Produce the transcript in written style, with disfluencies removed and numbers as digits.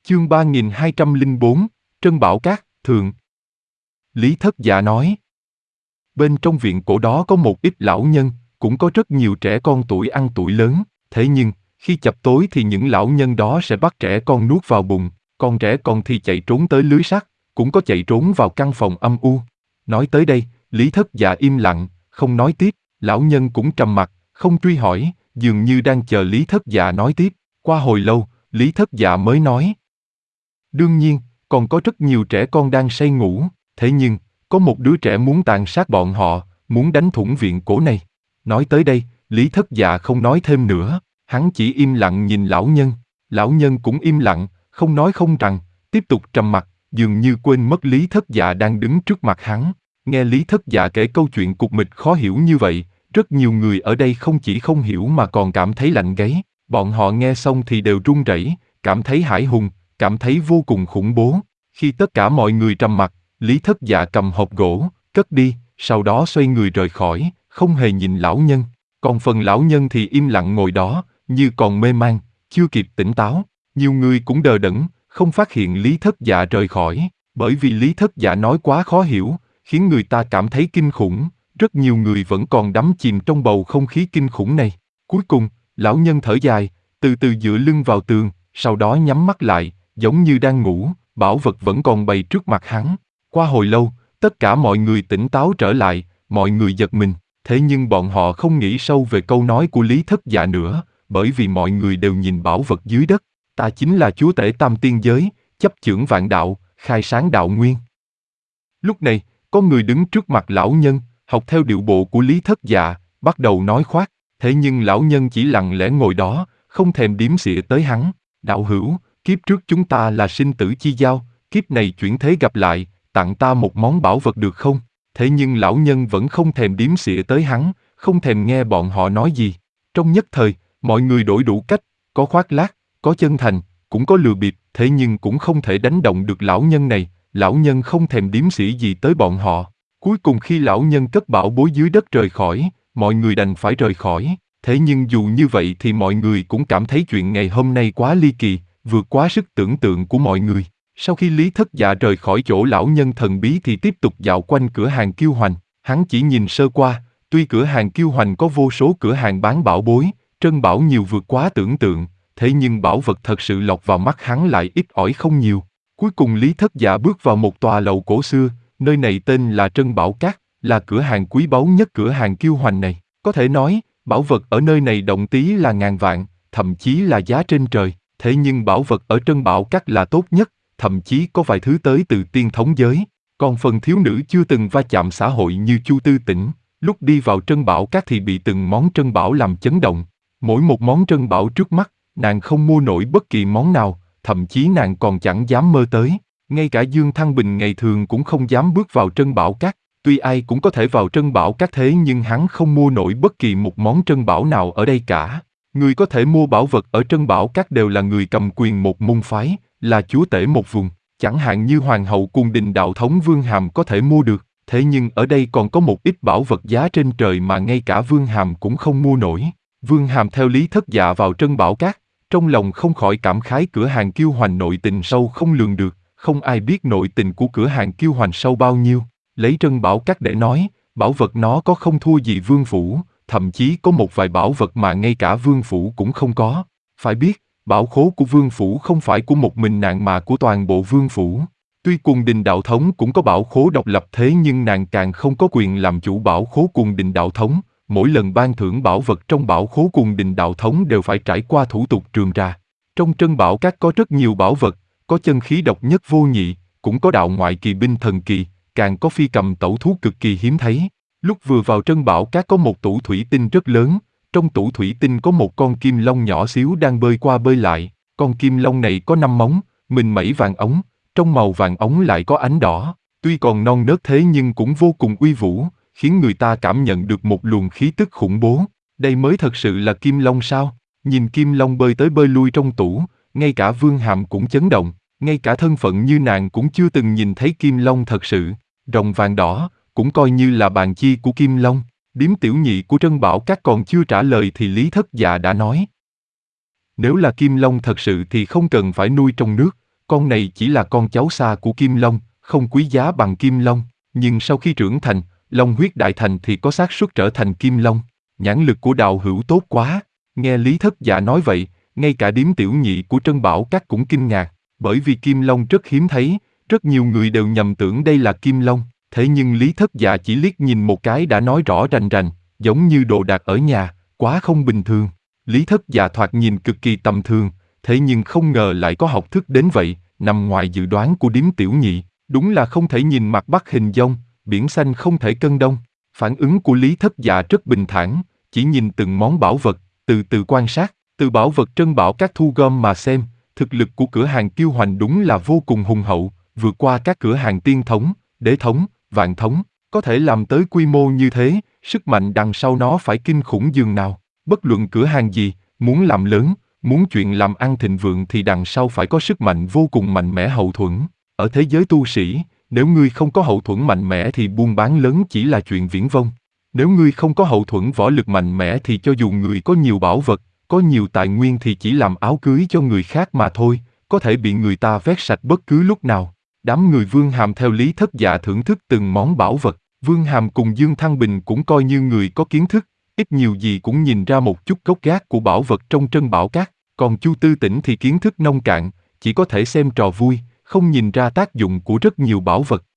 Chương 3204, Trân Bảo Các, Thượng. Lý Thất Dạ nói. Bên trong viện cổ đó có một ít lão nhân, cũng có rất nhiều trẻ con tuổi ăn tuổi lớn, thế nhưng, khi chập tối thì những lão nhân đó sẽ bắt trẻ con nuốt vào bụng, còn trẻ con thì chạy trốn tới lưới sắt, cũng có chạy trốn vào căn phòng âm u. Nói tới đây, Lý Thất Dạ im lặng, không nói tiếp, lão nhân cũng trầm mặc, không truy hỏi, dường như đang chờ Lý Thất Dạ nói tiếp. Qua hồi lâu, Lý Thất Dạ mới nói. Đương nhiên, còn có rất nhiều trẻ con đang say ngủ, thế nhưng, có một đứa trẻ muốn tàn sát bọn họ, muốn đánh thủng viện cổ này. Nói tới đây, Lý Thất Dạ không nói thêm nữa, hắn chỉ im lặng nhìn lão nhân cũng im lặng, không nói không rằng, tiếp tục trầm mặc, dường như quên mất Lý Thất Dạ đang đứng trước mặt hắn. Nghe Lý Thất Dạ kể câu chuyện cục mịch khó hiểu như vậy, rất nhiều người ở đây không chỉ không hiểu mà còn cảm thấy lạnh gáy, bọn họ nghe xong thì đều run rẩy, cảm thấy hãi hùng, cảm thấy vô cùng khủng bố. Khi tất cả mọi người trầm mặc, Lý Thất Dạ cầm hộp gỗ, cất đi, sau đó xoay người rời khỏi, không hề nhìn lão nhân. Còn phần lão nhân thì im lặng ngồi đó, như còn mê man, chưa kịp tỉnh táo. Nhiều người cũng đờ đẫn, không phát hiện Lý Thất Dạ rời khỏi, bởi vì Lý Thất Dạ nói quá khó hiểu, khiến người ta cảm thấy kinh khủng. Rất nhiều người vẫn còn đắm chìm trong bầu không khí kinh khủng này. Cuối cùng, lão nhân thở dài, từ từ dựa lưng vào tường, sau đó nhắm mắt lại, giống như đang ngủ, bảo vật vẫn còn bày trước mặt hắn. Qua hồi lâu, tất cả mọi người tỉnh táo trở lại, mọi người giật mình, thế nhưng bọn họ không nghĩ sâu về câu nói của Lý Thất Dạ nữa, bởi vì mọi người đều nhìn bảo vật dưới đất. Ta chính là chúa tể tam tiên giới, chấp chưởng vạn đạo, khai sáng đạo nguyên. Lúc này, có người đứng trước mặt lão nhân, học theo điệu bộ của Lý Thất Dạ, bắt đầu nói khoác, thế nhưng lão nhân chỉ lặng lẽ ngồi đó, không thèm đếm xỉa tới hắn. Đạo hữu, kiếp trước chúng ta là sinh tử chi giao, kiếp này chuyển thế gặp lại, tặng ta một món bảo vật được không? Thế nhưng lão nhân vẫn không thèm đếm xỉa tới hắn, không thèm nghe bọn họ nói gì. Trong nhất thời, mọi người đổi đủ cách, có khoác lác, có chân thành, cũng có lừa bịp, thế nhưng cũng không thể đánh động được lão nhân này. Lão nhân không thèm đếm xỉa gì tới bọn họ. Cuối cùng khi lão nhân cất bảo bối dưới đất rời khỏi, mọi người đành phải rời khỏi. Thế nhưng dù như vậy thì mọi người cũng cảm thấy chuyện ngày hôm nay quá ly kỳ, vượt quá sức tưởng tượng của mọi người. Sau khi Lý Thất Dạ rời khỏi chỗ lão nhân thần bí thì tiếp tục dạo quanh cửa hàng Kiêu Hoành. Hắn chỉ nhìn sơ qua, tuy cửa hàng Kiêu Hoành có vô số cửa hàng bán bảo bối, trân bảo nhiều vượt quá tưởng tượng, thế nhưng bảo vật thật sự lọt vào mắt hắn lại ít ỏi không nhiều. Cuối cùng Lý Thất Dạ bước vào một tòa lầu cổ xưa, nơi này tên là Trân Bảo Các, là cửa hàng quý báu nhất cửa hàng Kiêu Hoành này. Có thể nói, bảo vật ở nơi này động tí là ngàn vạn, thậm chí là giá trên trời. Thế nhưng bảo vật ở Trân Bảo Các là tốt nhất, thậm chí có vài thứ tới từ tiên thống giới. Còn phần thiếu nữ chưa từng va chạm xã hội như Chu Tư Tĩnh, lúc đi vào Trân Bảo Các thì bị từng món trân bảo làm chấn động. Mỗi một món trân bảo trước mắt, nàng không mua nổi bất kỳ món nào, thậm chí nàng còn chẳng dám mơ tới. Ngay cả Dương Thăng Bình ngày thường cũng không dám bước vào Trân Bảo Các. Tuy ai cũng có thể vào Trân Bảo Các thế nhưng hắn không mua nổi bất kỳ một món trân bảo nào ở đây cả. Người có thể mua bảo vật ở Trân Bảo Các đều là người cầm quyền một môn phái, là chúa tể một vùng. Chẳng hạn như Hoàng hậu Cung Đình Đạo Thống Vương Hàm có thể mua được. Thế nhưng ở đây còn có một ít bảo vật giá trên trời mà ngay cả Vương Hàm cũng không mua nổi. Vương Hàm theo Lý Thất Dạ vào Trân Bảo Các, trong lòng không khỏi cảm khái cửa hàng Kiêu Hoành nội tình sâu không lường được, không ai biết nội tình của cửa hàng Kiêu Hoành sâu bao nhiêu. Lấy Trân Bảo Các để nói, bảo vật nó có không thua gì Vương Phủ, thậm chí có một vài bảo vật mà ngay cả Vương Phủ cũng không có. Phải biết, bảo khố của Vương Phủ không phải của một mình nàng mà của toàn bộ Vương Phủ. Tuy Cung Đình Đạo Thống cũng có bảo khố độc lập thế nhưng nàng càng không có quyền làm chủ bảo khố Cung Đình Đạo Thống. Mỗi lần ban thưởng bảo vật trong bảo khố Cung Đình Đạo Thống đều phải trải qua thủ tục rườm rà. Trong Trân Bảo Các có rất nhiều bảo vật, có chân khí độc nhất vô nhị, cũng có đạo ngoại kỳ binh thần kỳ, càng có phi cầm tẩu thú cực kỳ hiếm thấy. Lúc vừa vào Trân Bảo Các có một tủ thủy tinh rất lớn, trong tủ thủy tinh có một con kim long nhỏ xíu đang bơi qua bơi lại. Con kim long này có 5 móng, mình mẩy vàng ống, trong màu vàng ống lại có ánh đỏ. Tuy còn non nớt thế nhưng cũng vô cùng uy vũ, khiến người ta cảm nhận được một luồng khí tức khủng bố. Đây mới thật sự là kim long sao? Nhìn kim long bơi tới bơi lui trong tủ, ngay cả Vương Hàm cũng chấn động, ngay cả thân phận như nàng cũng chưa từng nhìn thấy kim long thật sự. Rồng vàng đỏ, cũng coi như là bàn chi của kim long. Điếm tiểu nhị của Trân Bảo Các còn chưa trả lời thì Lý Thất Dạ đã nói. Nếu là kim long thật sự thì không cần phải nuôi trong nước, con này chỉ là con cháu xa của Kim Long, không quý giá bằng Kim Long, nhưng sau khi trưởng thành, Long huyết đại thành thì có xác suất trở thành Kim Long. Nhãn lực của đạo hữu tốt quá. Nghe Lý Thất Dạ nói vậy, ngay cả điếm tiểu nhị của Trân Bảo Các cũng kinh ngạc, bởi vì Kim Long rất hiếm thấy, rất nhiều người đều nhầm tưởng đây là Kim Long, thế nhưng Lý Thất Dạ chỉ liếc nhìn một cái đã nói rõ rành rành, giống như đồ đạc ở nhà, quá không bình thường. Lý Thất Dạ thoạt nhìn cực kỳ tầm thường, thế nhưng không ngờ lại có học thức đến vậy, nằm ngoài dự đoán của điếm tiểu nhị, đúng là không thể nhìn mặt bắt hình dong, biển xanh không thể cân đông. Phản ứng của Lý Thất Dạ rất bình thản, chỉ nhìn từng món bảo vật, từ từ quan sát, từ bảo vật Trân Bảo Các thu gom mà xem, thực lực của cửa hàng Kiêu Hoành đúng là vô cùng hùng hậu, vượt qua các cửa hàng Tiên Thống, Đế Thống, Vạn Thống, có thể làm tới quy mô như thế, sức mạnh đằng sau nó phải kinh khủng dường nào. Bất luận cửa hàng gì, muốn làm lớn, muốn chuyện làm ăn thịnh vượng thì đằng sau phải có sức mạnh vô cùng mạnh mẽ hậu thuẫn. Ở thế giới tu sĩ, nếu ngươi không có hậu thuẫn mạnh mẽ thì buôn bán lớn chỉ là chuyện viển vông. Nếu ngươi không có hậu thuẫn võ lực mạnh mẽ thì cho dù người có nhiều bảo vật, có nhiều tài nguyên thì chỉ làm áo cưới cho người khác mà thôi, có thể bị người ta vét sạch bất cứ lúc nào. Đám người Vương Hàm theo Lý Thất Dạ thưởng thức từng món bảo vật. Vương Hàm cùng Dương Thăng Bình cũng coi như người có kiến thức, ít nhiều gì cũng nhìn ra một chút gốc gác của bảo vật trong Trân Bảo Các. Còn Chu Tư Tĩnh thì kiến thức nông cạn, chỉ có thể xem trò vui, không nhìn ra tác dụng của rất nhiều bảo vật.